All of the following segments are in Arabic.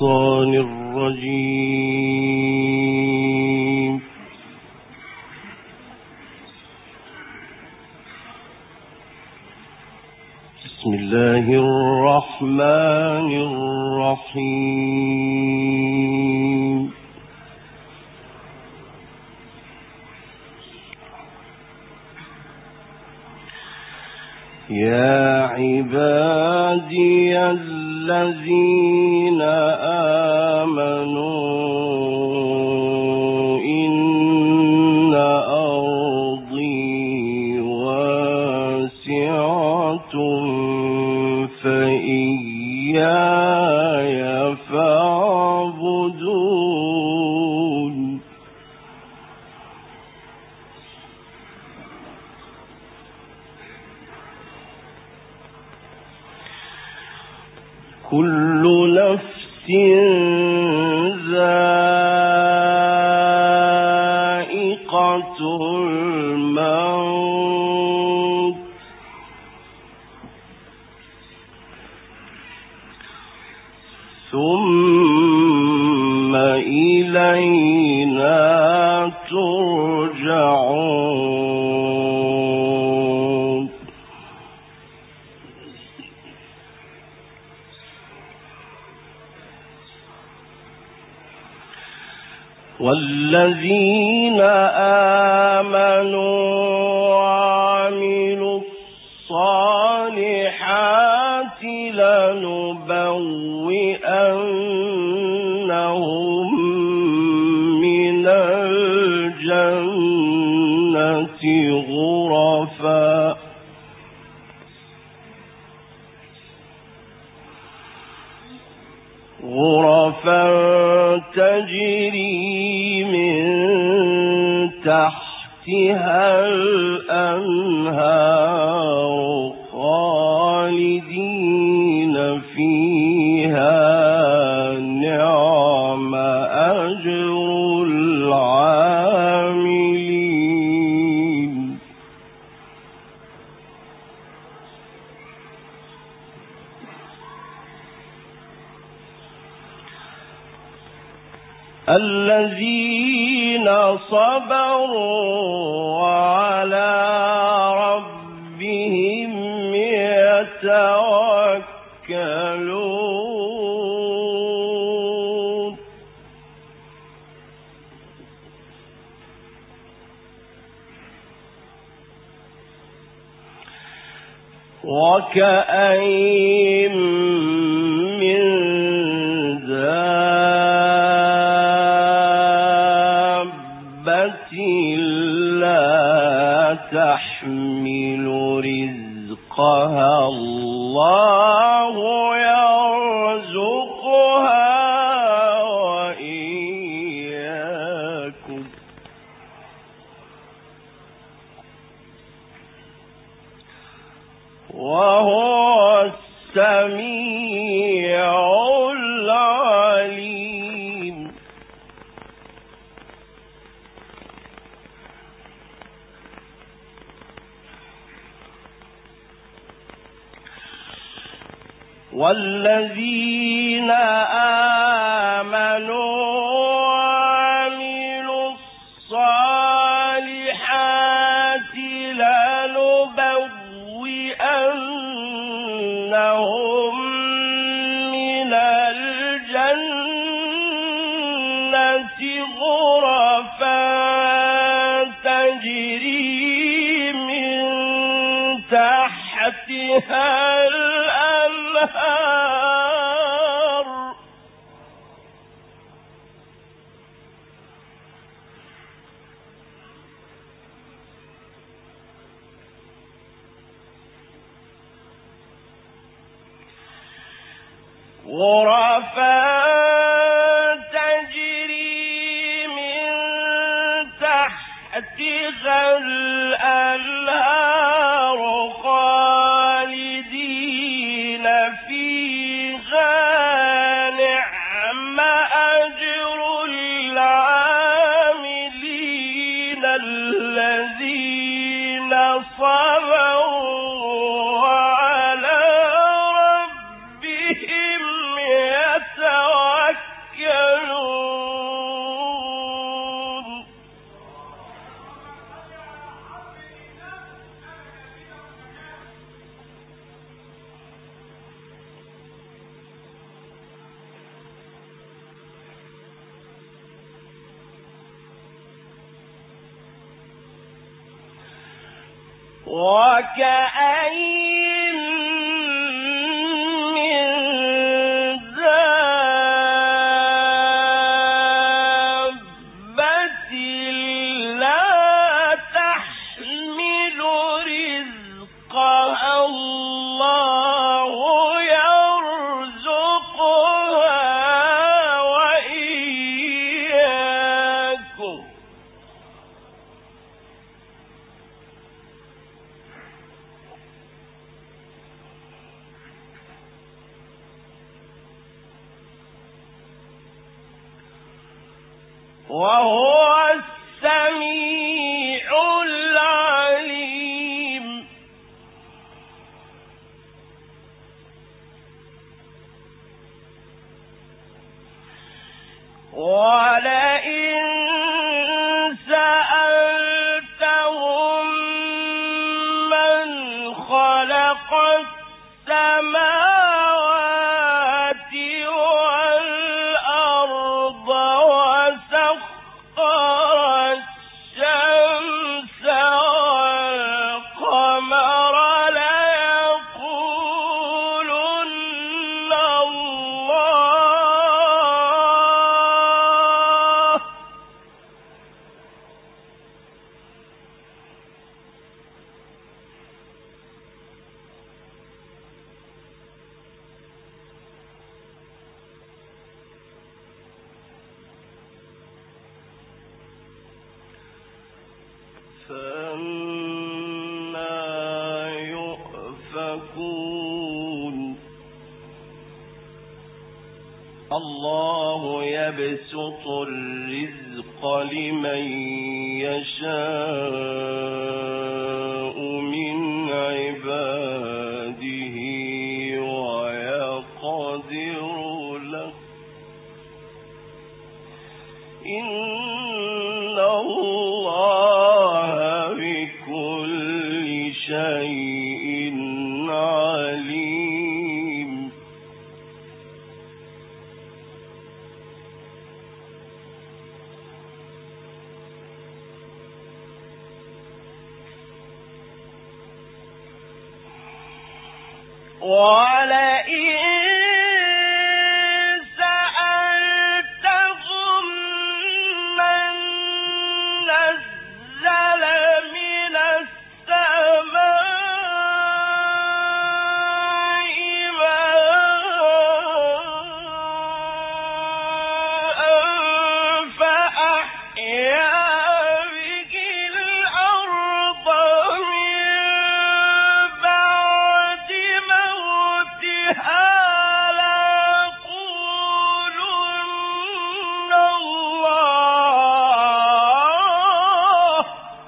الشيطان الرجيم. بسم الله الرحمن الرحيم. يا عبادي الذين آمنوا إن أرضي واسعة فإياي فاعبدون. كل نفس ذائقة الموت ثم إلينا ترجعون. والذين آمنوا وعملوا الصالحات لنبوئنهم من الجنة غرفا تجري من تحتها الأنهار خالدين فيها. نعم أجر العاملين. الذين صبروا وعلى ربهم يتوكلون. وكأين من لا تحمل رزقها الله يرزقها وإياكم وهو السميع العليم. والذين آمنوا وعملوا الصالحات لنبوئنهم من الجنة غرفا تجري من تحتها الأنهار غرفا تجري من تحتها الأنهار خالدين فيها. نعم أجر العاملين الذين صبروا وعلى ربهم يتوكلون. وكأين من دابة لا تحمل رزقها الله يرزقها وإياكم وهو السميع العليم. ولئن سألتهم من خلق السماوات والأرض وسخر الشمس والقمر ليقولن الله فأنا يؤفكون. الله يبسط الرزق لمن يشاء من عباده ويقدر له إن الله بكل شيء عليم. ولئن سألتهم من نزل من السماء ماء فأحيا به الأرض من بعد موتها ليقولن الله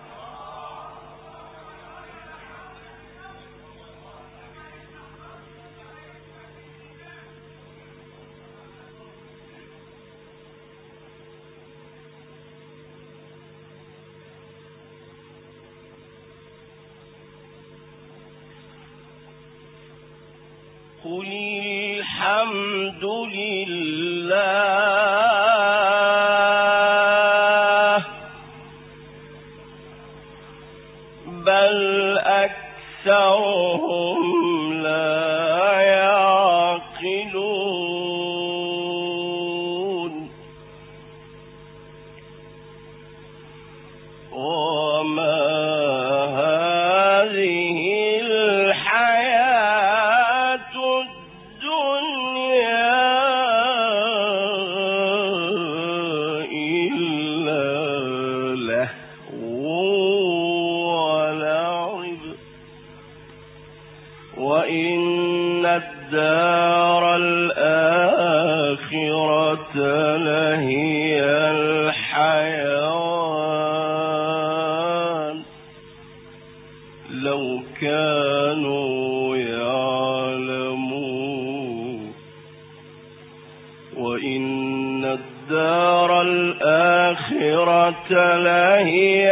قل الحمد لله بل أكثرهم لا يعقلون. وما هذه الحياة الدنيا إلا لهو ولعب وإن الدار الآخرة لهي الحيوان لو كانوا يعلمون. وإن الدار الآخرة لهي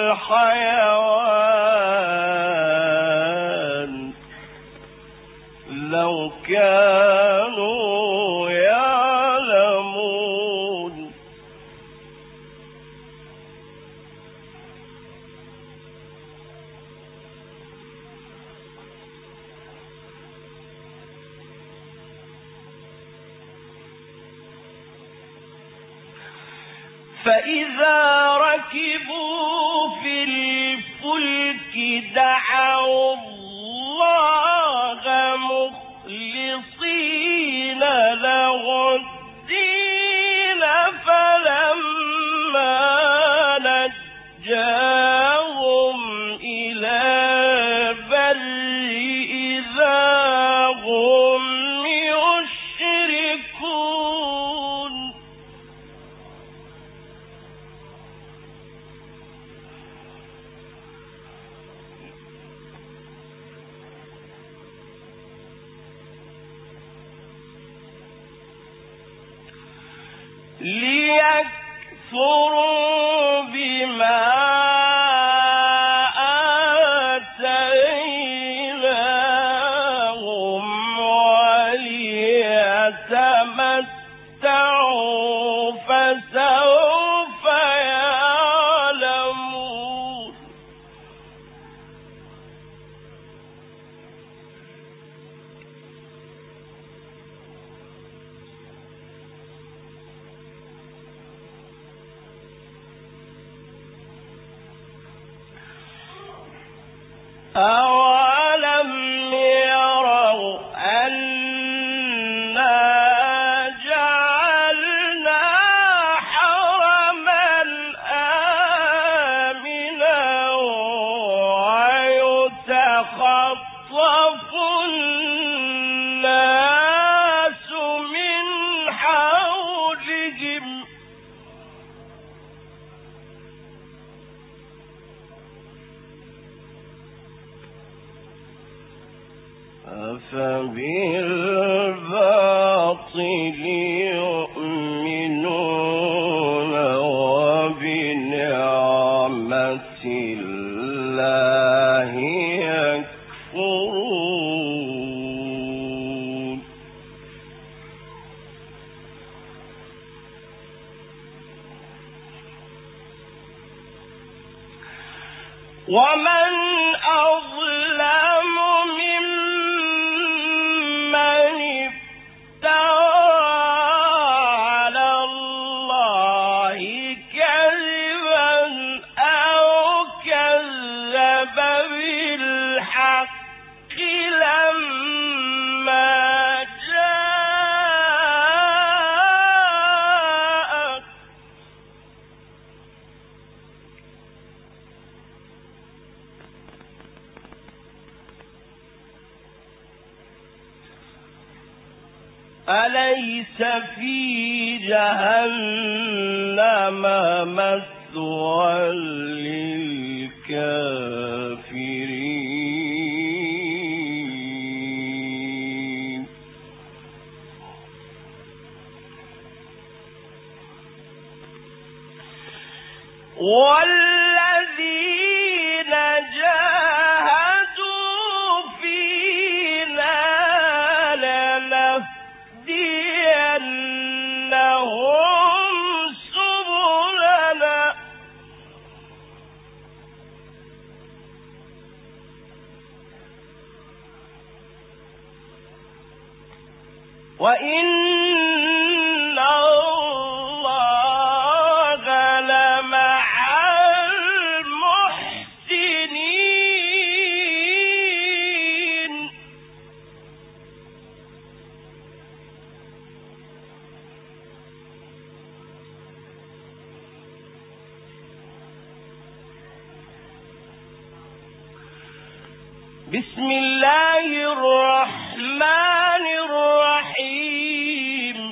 الحيوان لو كانوا يعلمون. فإذا ركبوا في الفلك دعوا الله مخلصين له الدين فلما نجاهم إلى البر إذا هم يشركون ليكفروا بما آتيناهم وليتمتعوا فسوف يعلمون أولم يروا أنا جعلنا حرما آمنا ويتخطف الناس من حولهم أفبالباطل يؤمنون وبنعمة الله يكفرون ومن أظلم ممن افترى على الله كذبا أو كذب بالحق لما جاءه أليس في جهنم مثوى للكافرين والذين جاهدوا فينا لنهدينهم سبلنا وإن الله لمع المحسنين بسم الله الرحمن الرحيم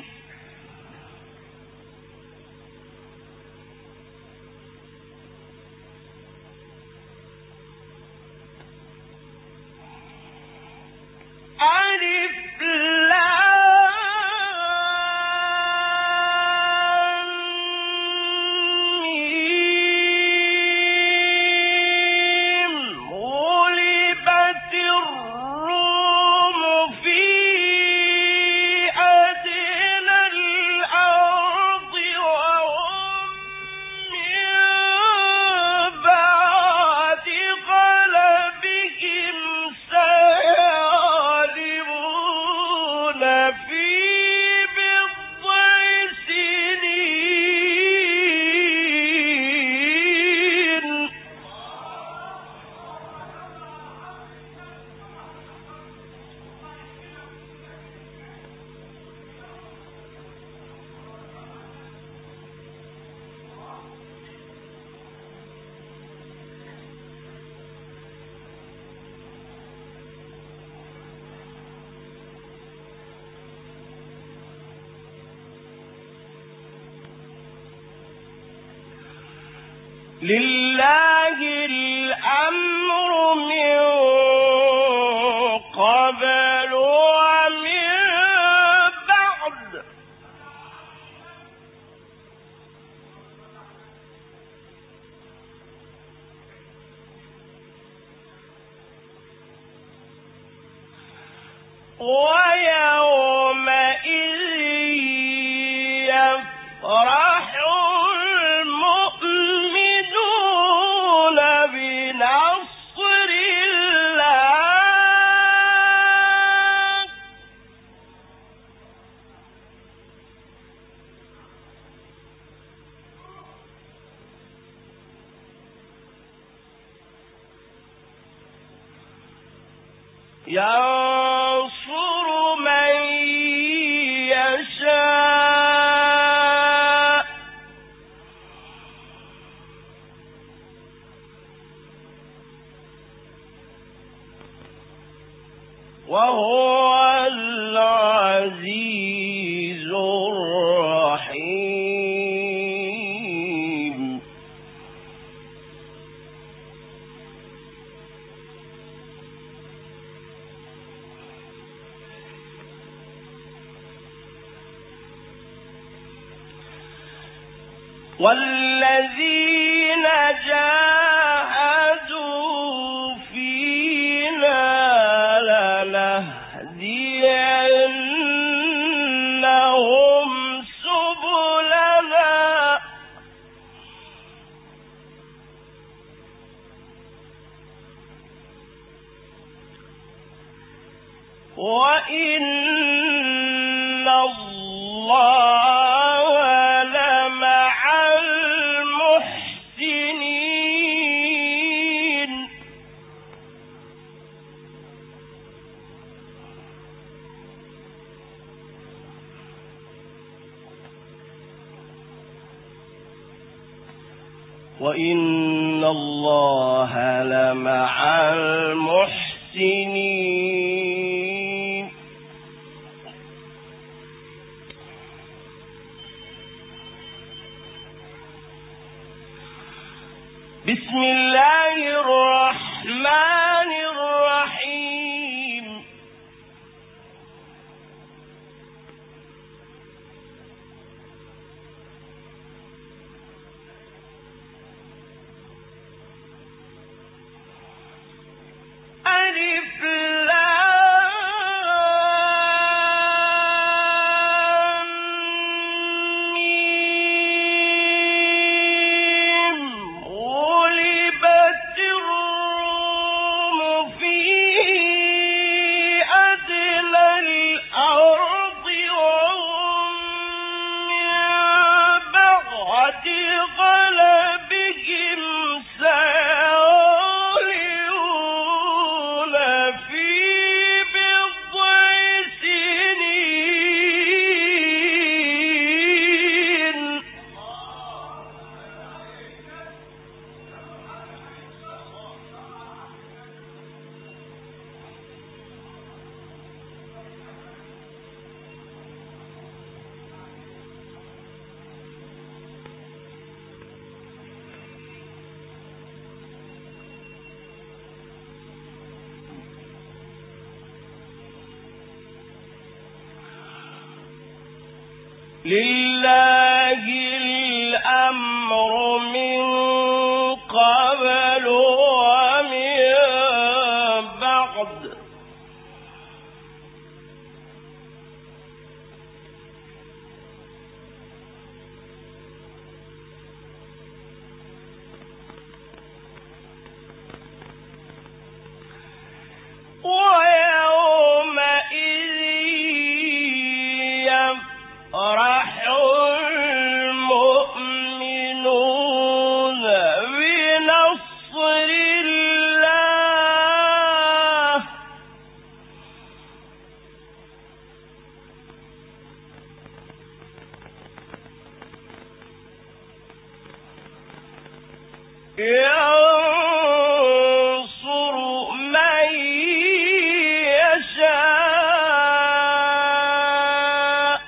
ألف لام ميم غلبت لله الأمر من قبل ومن بعد ويومئذ يفرح المؤمنون بنصر الله ينصر من يشاء وهو العزيز الرحيم والذين جاهدوا فينا لنهدينهم سبلنا وإن الله لمع المحسنين وإن الله لمع المحسنين بسم الله الرحمن الرحيم ألف لام ميم غلبت الروم في أدنى الأرض وهم من بعد غلبهم سيغلبون في بضع سنين لله الأمر من قبل ومن بعد ويومئذ يفرح المؤمنون بنصر الله ينصر من يشاء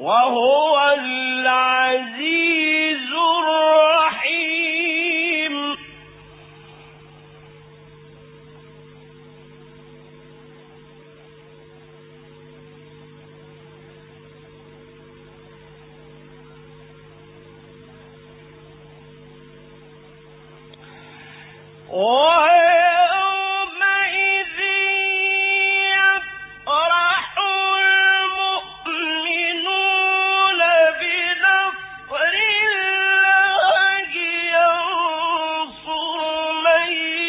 وهو العزيز الرحيم. ويومئذ يفرح المؤمنون بنصر الله ينصر من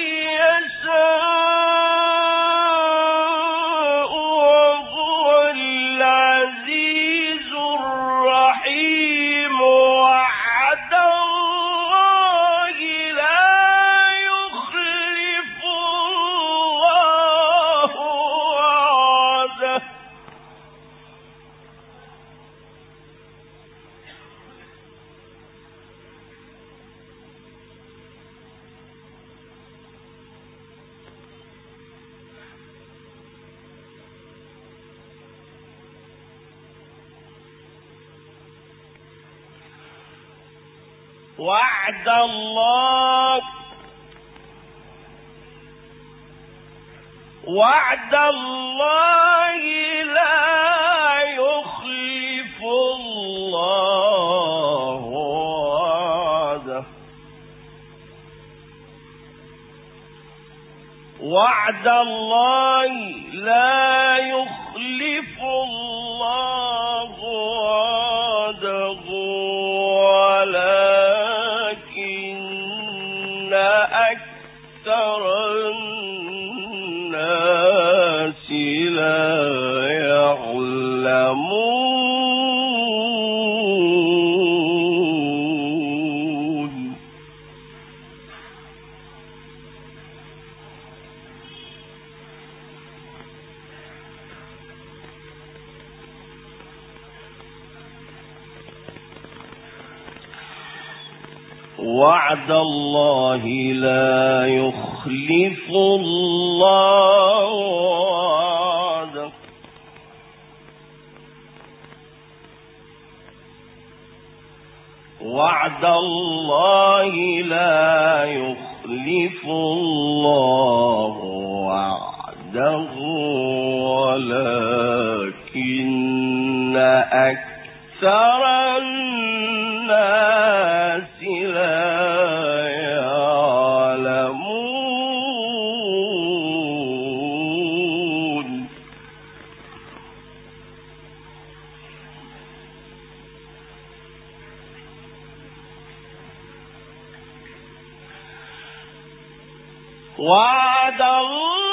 يشاء وهو العزيز الرحيم. وعد الله لا يخلف الله وعده. وعد الله لا يخلف الله وعده. وعد الله لا يخلف الله وعده ولكن أكثر الناس لا يعلمون. وعد الله لا يخلف الله وعده. وعد الله لا يخلف الله وعده ولكن أكثر الناس لا يعلمون. وعد الله